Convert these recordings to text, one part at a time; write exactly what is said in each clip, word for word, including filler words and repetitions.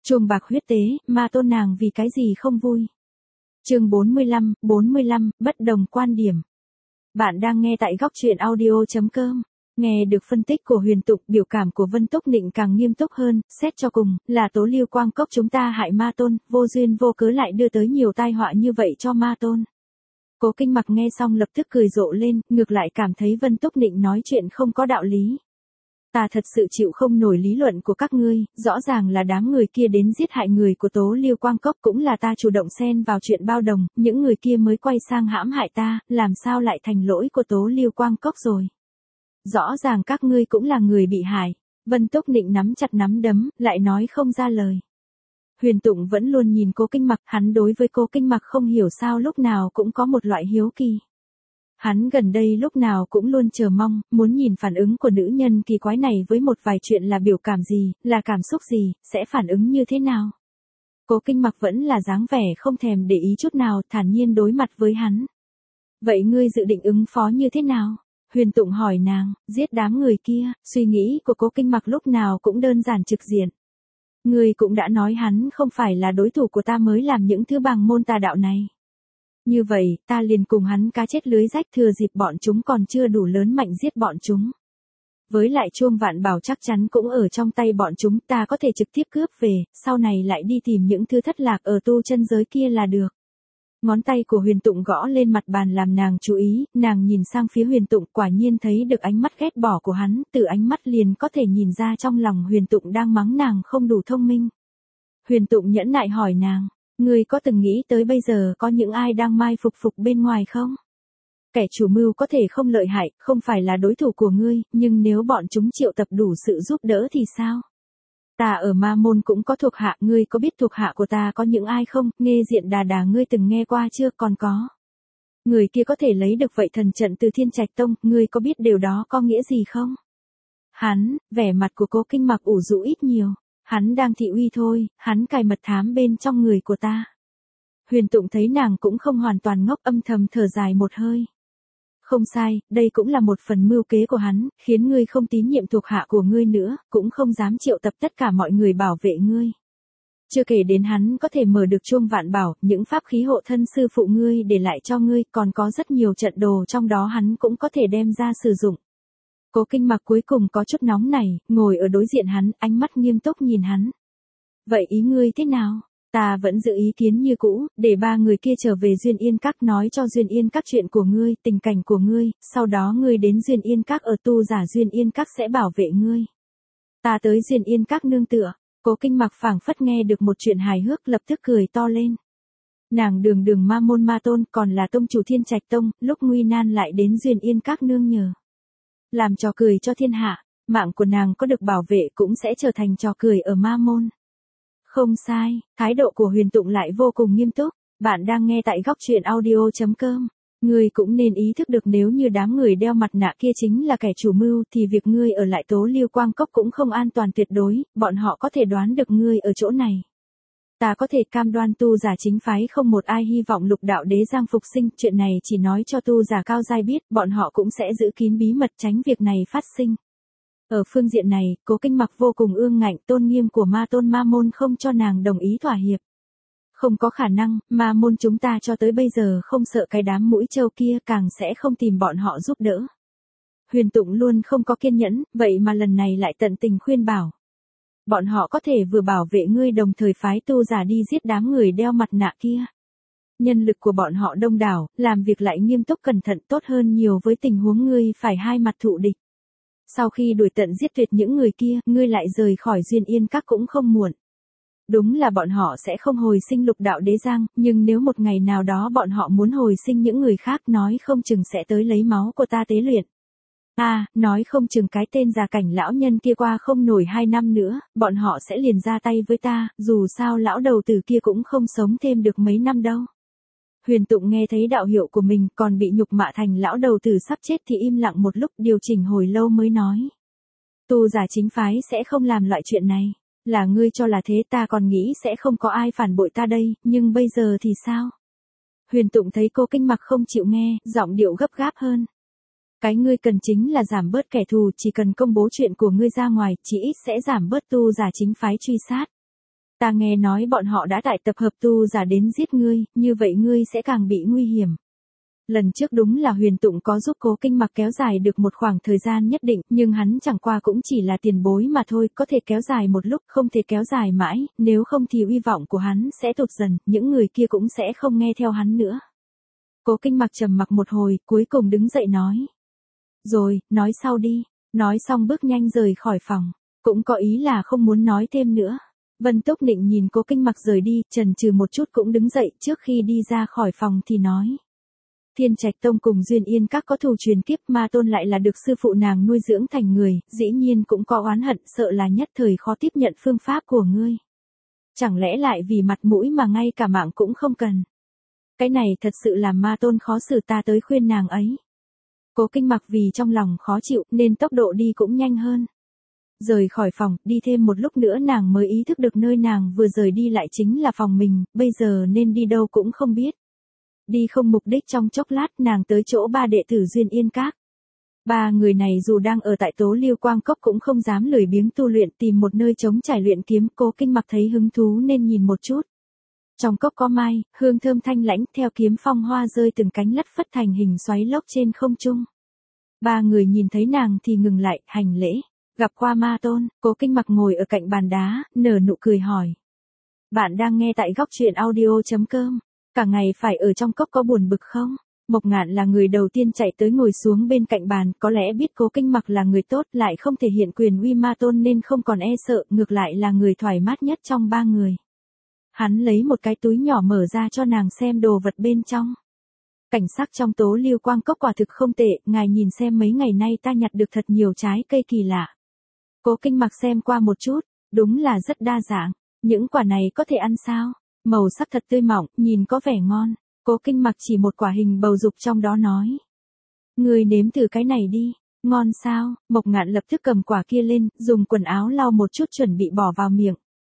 Chuông bạc huyết tế, ma tôn nàng vì cái gì không vui. Chương bốn mươi lăm, bốn mươi lăm, bất đồng quan điểm. Bạn đang nghe tại góc truyện audio chấm com. Nghe được phân tích của Huyền Tụng, biểu cảm của Vân Túc Nịnh càng nghiêm túc hơn, xét cho cùng, là Tố Lưu Quang Cốc chúng ta hại ma tôn, vô duyên vô cớ lại đưa tới nhiều tai họa như vậy cho ma tôn. Cố Kinh Mặc nghe xong lập tức cười rộ lên, ngược lại cảm thấy Vân Túc Nịnh nói chuyện không có đạo lý. Ta thật sự chịu không nổi lý luận của các ngươi, rõ ràng là đám người kia đến giết hại người của Tố Lưu Quang Cốc, cũng là ta chủ động xen vào chuyện bao đồng, những người kia mới quay sang hãm hại ta, làm sao lại thành lỗi của Tố Lưu Quang Cốc rồi. Rõ ràng các ngươi cũng là người bị hại. Vân Túc Nịnh nắm chặt nắm đấm, lại nói không ra lời. Huyền Tụng vẫn luôn nhìn Cố Kinh Mặc, hắn đối với Cố Kinh Mặc không hiểu sao lúc nào cũng có một loại hiếu kỳ. Hắn gần đây lúc nào cũng luôn chờ mong, muốn nhìn phản ứng của nữ nhân kỳ quái này với một vài chuyện là biểu cảm gì, là cảm xúc gì, sẽ phản ứng như thế nào. Cố Kinh Mặc vẫn là dáng vẻ không thèm để ý chút nào, thản nhiên đối mặt với hắn. Vậy ngươi dự định ứng phó như thế nào? Huyền Tụng hỏi nàng, giết đám người kia, suy nghĩ của Cố Kinh Mặc lúc nào cũng đơn giản trực diện. Ngươi cũng đã nói hắn không phải là đối thủ của ta mới làm những thứ bằng môn tà đạo này. Như vậy, ta liền cùng hắn cá chết lưới rách, thừa dịp bọn chúng còn chưa đủ lớn mạnh giết bọn chúng. Với lại chuông vạn bảo chắc chắn cũng ở trong tay bọn chúng, ta có thể trực tiếp cướp về, sau này lại đi tìm những thứ thất lạc ở tu chân giới kia là được. Ngón tay của Huyền Tụng gõ lên mặt bàn làm nàng chú ý, nàng nhìn sang phía Huyền Tụng, quả nhiên thấy được ánh mắt ghét bỏ của hắn, từ ánh mắt liền có thể nhìn ra trong lòng Huyền Tụng đang mắng nàng không đủ thông minh. Huyền Tụng nhẫn nại hỏi nàng, ngươi có từng nghĩ tới bây giờ có những ai đang mai phục phục bên ngoài không? Kẻ chủ mưu có thể không lợi hại, không phải là đối thủ của ngươi, nhưng nếu bọn chúng triệu tập đủ sự giúp đỡ thì sao? Ta ở ma môn cũng có thuộc hạ, ngươi có biết thuộc hạ của ta có những ai không? Nghê Diện Đà Đà ngươi từng nghe qua chưa? Còn có. Người kia có thể lấy được vậy thần trận từ Thiên Trạch Tông, ngươi có biết điều đó có nghĩa gì không? Hắn, vẻ mặt của Cố Kinh Mặc ủ rũ ít nhiều. Hắn đang thị uy thôi, hắn cài mật thám bên trong người của ta. Huyền Tụng thấy nàng cũng không hoàn toàn ngốc, âm thầm thở dài một hơi. Không sai, đây cũng là một phần mưu kế của hắn, khiến ngươi không tín nhiệm thuộc hạ của ngươi nữa, cũng không dám triệu tập tất cả mọi người bảo vệ ngươi. Chưa kể đến hắn có thể mở được chuông vạn bảo, những pháp khí hộ thân sư phụ ngươi để lại cho ngươi, còn có rất nhiều trận đồ trong đó hắn cũng có thể đem ra sử dụng. Cố Kinh Mặc cuối cùng có chút nóng này, ngồi ở đối diện hắn, ánh mắt nghiêm túc nhìn hắn. Vậy ý ngươi thế nào? Ta vẫn giữ ý kiến như cũ, để ba người kia trở về Duyên Yên Các nói cho Duyên Yên Các chuyện của ngươi, tình cảnh của ngươi, sau đó ngươi đến Duyên Yên Các ở tu giả Duyên Yên Các sẽ bảo vệ ngươi. Ta tới Duyên Yên Các nương tựa. Cố Kinh Mặc phảng phất nghe được một chuyện hài hước, lập tức cười to lên. Nàng đường đường ma môn ma tôn, còn là tông chủ Thiên Trạch Tông, lúc nguy nan lại đến Duyên Yên Các nương nhờ. Làm trò cười cho thiên hạ, mạng của nàng có được bảo vệ cũng sẽ trở thành trò cười ở ma môn. Không sai, thái độ của Huyền Tụng lại vô cùng nghiêm túc. Bạn đang nghe tại góc truyện audio chấm com. Ngươi cũng nên ý thức được nếu như đám người đeo mặt nạ kia chính là kẻ chủ mưu thì việc ngươi ở lại Tố Lưu Quang Cốc cũng không an toàn tuyệt đối, bọn họ có thể đoán được ngươi ở chỗ này. Ta có thể cam đoan tu giả chính phái không một ai hy vọng lục đạo đế giang phục sinh, chuyện này chỉ nói cho tu giả cao giai biết, bọn họ cũng sẽ giữ kín bí mật tránh việc này phát sinh. Ở phương diện này, Cố Kinh Mặc vô cùng ương ngạnh, tôn nghiêm của ma tôn ma môn không cho nàng đồng ý thỏa hiệp. Không có khả năng, ma môn chúng ta cho tới bây giờ không sợ cái đám mũi trâu kia, càng sẽ không tìm bọn họ giúp đỡ. Huyền Tụng luôn không có kiên nhẫn, vậy mà lần này lại tận tình khuyên bảo. Bọn họ có thể vừa bảo vệ ngươi đồng thời phái tu giả đi giết đám người đeo mặt nạ kia. Nhân lực của bọn họ đông đảo, làm việc lại nghiêm túc cẩn thận, tốt hơn nhiều với tình huống ngươi phải hai mặt thụ địch. Sau khi đuổi tận giết tuyệt những người kia, ngươi lại rời khỏi Duyên Yên Các cũng không muộn. Đúng là bọn họ sẽ không hồi sinh lục đạo đế giang, nhưng nếu một ngày nào đó bọn họ muốn hồi sinh những người khác, nói không chừng sẽ tới lấy máu của ta tế luyện. À, nói không chừng cái tên già cảnh lão nhân kia qua không nổi hai năm nữa, bọn họ sẽ liền ra tay với ta, dù sao lão đầu tử kia cũng không sống thêm được mấy năm đâu. Huyền Tụng nghe thấy đạo hiệu của mình còn bị nhục mạ thành lão đầu tử sắp chết thì im lặng một lúc, điều chỉnh hồi lâu mới nói. Tu giả chính phái sẽ không làm loại chuyện này. Là ngươi cho là thế, ta còn nghĩ sẽ không có ai phản bội ta đây, nhưng bây giờ thì sao? Huyền Tụng thấy Cố Kinh Mặc không chịu nghe, giọng điệu gấp gáp hơn. Cái ngươi cần chính là giảm bớt kẻ thù, chỉ cần công bố chuyện của ngươi ra ngoài, chỉ ít sẽ giảm bớt tu giả chính phái truy sát. Ta nghe nói bọn họ đã tại tập hợp tu giả đến giết ngươi, như vậy ngươi sẽ càng bị nguy hiểm. Lần trước đúng là Huyền Tụng có giúp Cố Kinh Mặc kéo dài được một khoảng thời gian nhất định, nhưng hắn chẳng qua cũng chỉ là tiền bối mà thôi, có thể kéo dài một lúc, không thể kéo dài mãi, nếu không thì uy vọng của hắn sẽ tụt dần, những người kia cũng sẽ không nghe theo hắn nữa. Cố Kinh Mặc trầm mặc một hồi, cuối cùng đứng dậy nói. Rồi, nói sau đi, nói xong bước nhanh rời khỏi phòng, cũng có ý là không muốn nói thêm nữa. Vân Túc Nịnh nhìn Cố Kinh Mặc rời đi, chần chừ một chút cũng đứng dậy, trước khi đi ra khỏi phòng thì nói. Thiên Trạch Tông cùng Duyên Yên Các có thù truyền kiếp, Ma Tôn lại là được sư phụ nàng nuôi dưỡng thành người, dĩ nhiên cũng có oán hận, sợ là nhất thời khó tiếp nhận phương pháp của ngươi. Chẳng lẽ lại vì mặt mũi mà ngay cả mạng cũng không cần. Cái này thật sự làm Ma Tôn khó xử, ta tới khuyên nàng ấy. Cố Kinh Mặc vì trong lòng khó chịu nên tốc độ đi cũng nhanh hơn. Rời khỏi phòng, đi thêm một lúc nữa nàng mới ý thức được nơi nàng vừa rời đi lại chính là phòng mình, bây giờ nên đi đâu cũng không biết. Đi không mục đích, trong chốc lát nàng tới chỗ ba đệ tử Duyên Yên Các. Ba người này dù đang ở tại Tố Liêu Quang Cốc cũng không dám lười biếng tu luyện, tìm một nơi trống trải luyện kiếm. Cố Kinh Mặc thấy hứng thú nên nhìn một chút. Trong cốc có mai, hương thơm thanh lãnh, theo kiếm phong hoa rơi từng cánh lất phất thành hình xoáy lốc trên không trung. Ba người nhìn thấy nàng thì ngừng lại, hành lễ. Gặp qua Ma Tôn. Cố Kinh Mặc ngồi ở cạnh bàn đá, nở nụ cười hỏi. Bạn đang nghe tại góc truyện audio chấm com. Cả ngày phải ở trong cốc có buồn bực không? Mộc Ngạn là người đầu tiên chạy tới ngồi xuống bên cạnh bàn, có lẽ biết Cố Kinh Mặc là người tốt, lại không thể hiện quyền uy Ma Tôn nên không còn e sợ, ngược lại là người thoải mát nhất trong ba người. Hắn lấy một cái túi nhỏ mở ra cho nàng xem đồ vật bên trong. Cảnh sắc trong Tố Liêu Quang Cốc quả thực không tệ, ngài nhìn xem mấy ngày nay ta nhặt được thật nhiều trái cây kỳ lạ. Cố Kinh Mặc xem qua một chút, đúng là rất đa dạng. Những quả này có thể ăn sao? Màu sắc thật tươi mọng, nhìn có vẻ ngon. Cố Kinh Mặc chỉ một quả hình bầu dục trong đó nói. Người nếm thử cái này đi, ngon sao? Mộc Ngạn lập tức cầm quả kia lên, dùng quần áo lau một chút chuẩn bị bỏ vào miệng.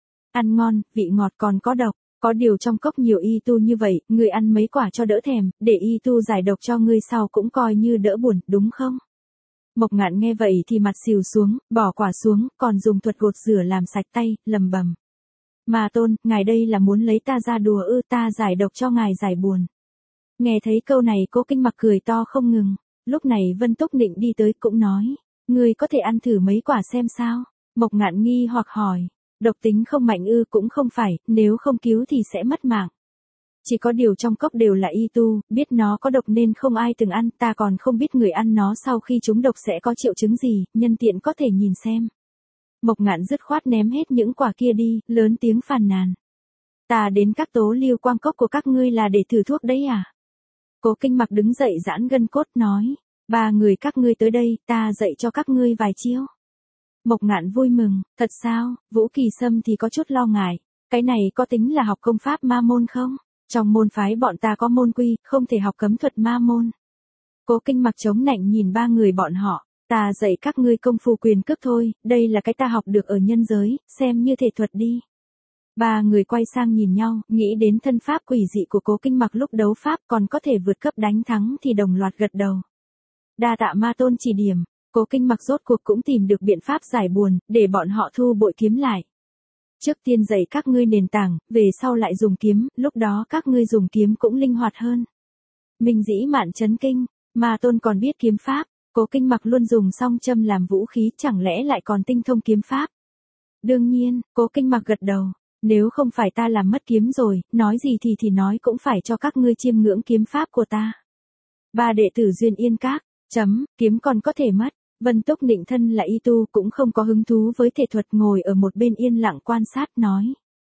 Ăn ngon, vị ngọt còn có độc, có điều trong cốc nhiều y tu như vậy, người ăn mấy quả cho đỡ thèm, để y tu giải độc cho ngươi sau cũng coi như đỡ buồn, đúng không? Mộc Ngạn nghe vậy thì mặt xìu xuống, bỏ quả xuống, còn dùng thuật gột rửa làm sạch tay, lầm bầm. Ma Tôn, ngài đây là muốn lấy ta ra đùa ư? Ta giải độc cho ngài giải buồn. Nghe thấy câu này Cố Kinh Mặc cười to không ngừng. Lúc này Vân Túc Nịnh đi tới cũng nói. Ngươi có thể ăn thử mấy quả xem sao? Mộc Ngạn nghi hoặc hỏi. Độc tính không mạnh ư? Cũng không phải, nếu không cứu thì sẽ mất mạng. Chỉ có điều trong cốc đều là y tu, biết nó có độc nên không ai từng ăn, ta còn không biết người ăn nó sau khi trúng độc sẽ có triệu chứng gì, nhân tiện có thể nhìn xem. Mộc Ngạn dứt khoát ném hết những quả kia đi, lớn tiếng phàn nàn. Ta đến các Tố Liêu Quang Cốc của các ngươi là để thử thuốc đấy à? Cố Kinh Mặc đứng dậy giãn gân cốt nói. Ba người các ngươi tới đây, ta dạy cho các ngươi vài chiêu. Mộc Ngạn vui mừng, thật sao? Vũ Kỳ Sâm thì có chút lo ngại. Cái này có tính là học công pháp ma môn không? Trong môn phái bọn ta có môn quy, không thể học cấm thuật ma môn. Cố Kinh Mặc chống nạnh nhìn ba người bọn họ. Ta dạy các ngươi công phu quyền cước thôi, đây là cái ta học được ở nhân giới, xem như thể thuật đi. Ba người quay sang nhìn nhau, nghĩ đến thân pháp quỷ dị của Cố Kinh Mặc lúc đấu pháp còn có thể vượt cấp đánh thắng thì đồng loạt gật đầu. Đa tạ Ma Tôn chỉ điểm, Cố Kinh Mặc rốt cuộc cũng tìm được biện pháp giải buồn, để bọn họ thu bội kiếm lại. Trước tiên dạy các ngươi nền tảng, về sau lại dùng kiếm, lúc đó các ngươi dùng kiếm cũng linh hoạt hơn. Minh Dĩ Mạn chấn kinh, Ma Tôn còn biết kiếm pháp. Cố Kinh Mặc luôn dùng song châm làm vũ khí, chẳng lẽ lại còn tinh thông kiếm pháp? Đương nhiên, Cố Kinh Mặc gật đầu, nếu không phải ta làm mất kiếm rồi, nói gì thì thì nói cũng phải cho các ngươi chiêm ngưỡng kiếm pháp của ta. Ba đệ tử Duyên Yên Các, chấm, kiếm còn có thể mất. Vân Túc Nịnh thân là y tu cũng không có hứng thú với thể thuật, ngồi ở một bên yên lặng quan sát nói.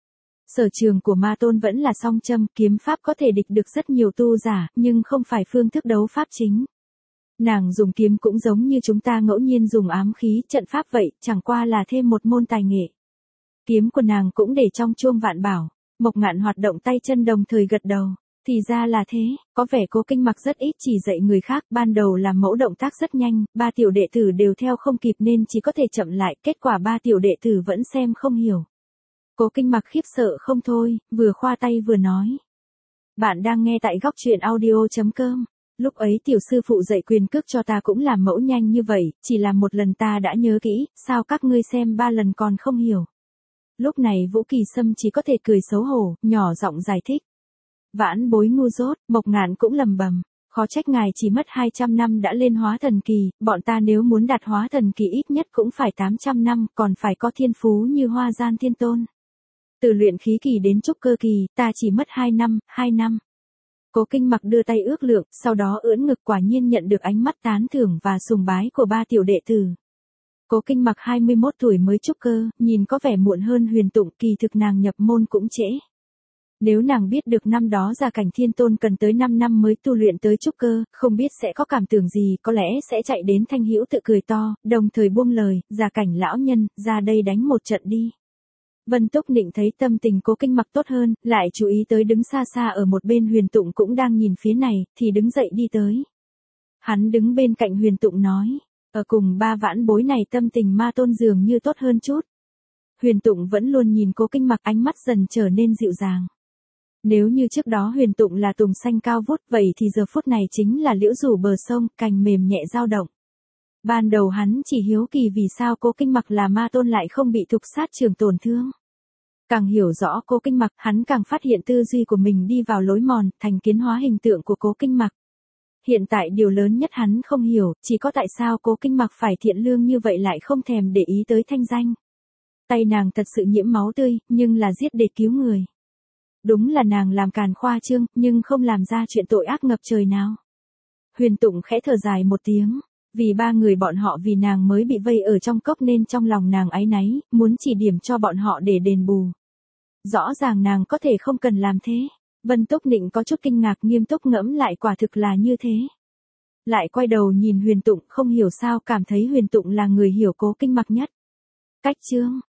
Sở trường của Ma Tôn vẫn là song châm, kiếm pháp có thể địch được rất nhiều tu giả, nhưng không phải phương thức đấu pháp chính. Nàng dùng kiếm cũng giống như chúng ta ngẫu nhiên dùng ám khí, trận pháp vậy, chẳng qua là thêm một môn tài nghệ. Kiếm của nàng cũng để trong chuông vạn bảo. Mộc Ngạn hoạt động tay chân đồng thời gật đầu. Thì ra là thế, có vẻ Cố Kinh Mặc rất ít chỉ dạy người khác, ban đầu làm mẫu động tác rất nhanh, ba tiểu đệ tử đều theo không kịp nên chỉ có thể chậm lại, kết quả ba tiểu đệ tử vẫn xem không hiểu. Cố Kinh Mặc khiếp sợ không thôi, vừa khoa tay vừa nói. Bạn đang nghe tại góc truyện audio chấm com. Lúc ấy tiểu sư phụ dạy quyền cước cho ta cũng làm mẫu nhanh như vậy, chỉ làm một lần ta đã nhớ kỹ, sao các ngươi xem ba lần còn không hiểu. Lúc này Vũ Kỳ Sâm chỉ có thể cười xấu hổ, nhỏ giọng giải thích. Vãn bối ngu dốt, Mộc Ngạn cũng lầm bầm. Khó trách ngài chỉ mất hai trăm năm đã lên hóa thần kỳ, bọn ta nếu muốn đạt hóa thần kỳ ít nhất cũng phải tám trăm năm, còn phải có thiên phú như Hoa Gian Thiên Tôn. Từ luyện khí kỳ đến trúc cơ kỳ, ta chỉ mất hai năm, hai năm. Cố Kinh Mặc đưa tay ước lượng, sau đó ưỡn ngực, quả nhiên nhận được ánh mắt tán thưởng và sùng bái của ba tiểu đệ tử. Cố Kinh Mặc hai mươi mốt tuổi mới trúc cơ, nhìn có vẻ muộn hơn Huyền Tụng, kỳ thực nàng nhập môn cũng trễ. Nếu nàng biết được năm đó Gia Cảnh Thiên Tôn cần tới năm năm mới tu luyện tới trúc cơ, không biết sẽ có cảm tưởng gì, có lẽ sẽ chạy đến Thanh Hữu tự cười to, đồng thời buông lời, Gia Cảnh lão nhân, ra đây đánh một trận đi. Vân Túc Nịnh thấy tâm tình Cố Kinh Mặc tốt hơn, lại chú ý tới đứng xa xa ở một bên Huyền Tụng cũng đang nhìn phía này, thì đứng dậy đi tới. Hắn đứng bên cạnh Huyền Tụng nói, ở cùng ba vãn bối này tâm tình Ma Tôn dường như tốt hơn chút. Huyền Tụng vẫn luôn nhìn Cố Kinh Mặc, ánh mắt dần trở nên dịu dàng. Nếu như trước đó Huyền Tụng là tùng xanh cao vút, vậy thì giờ phút này chính là liễu rủ bờ sông, cành mềm nhẹ dao động. Ban đầu hắn chỉ hiếu kỳ vì sao Cố Kinh Mặc là Ma Tôn lại không bị thục sát trường tổn thương. Càng hiểu rõ Cố Kinh Mặc, hắn càng phát hiện tư duy của mình đi vào lối mòn, thành kiến hóa hình tượng của Cố Kinh Mặc. Hiện tại điều lớn nhất hắn không hiểu, chỉ có tại sao Cố Kinh Mặc phải thiện lương như vậy lại không thèm để ý tới thanh danh. Tay nàng thật sự nhiễm máu tươi, nhưng là giết để cứu người. Đúng là nàng làm càn khoa trương, nhưng không làm ra chuyện tội ác ngập trời nào. Huyền Tụng khẽ thở dài một tiếng, vì ba người bọn họ vì nàng mới bị vây ở trong cốc nên trong lòng nàng áy náy, muốn chỉ điểm cho bọn họ để đền bù. Rõ ràng nàng có thể không cần làm thế. Vân Túc Nịnh có chút kinh ngạc, nghiêm túc ngẫm lại, quả thực là như thế. Lại quay đầu nhìn Huyền Tụng, không hiểu sao cảm thấy Huyền Tụng là người hiểu Cố Kinh Mặc nhất. Cách chương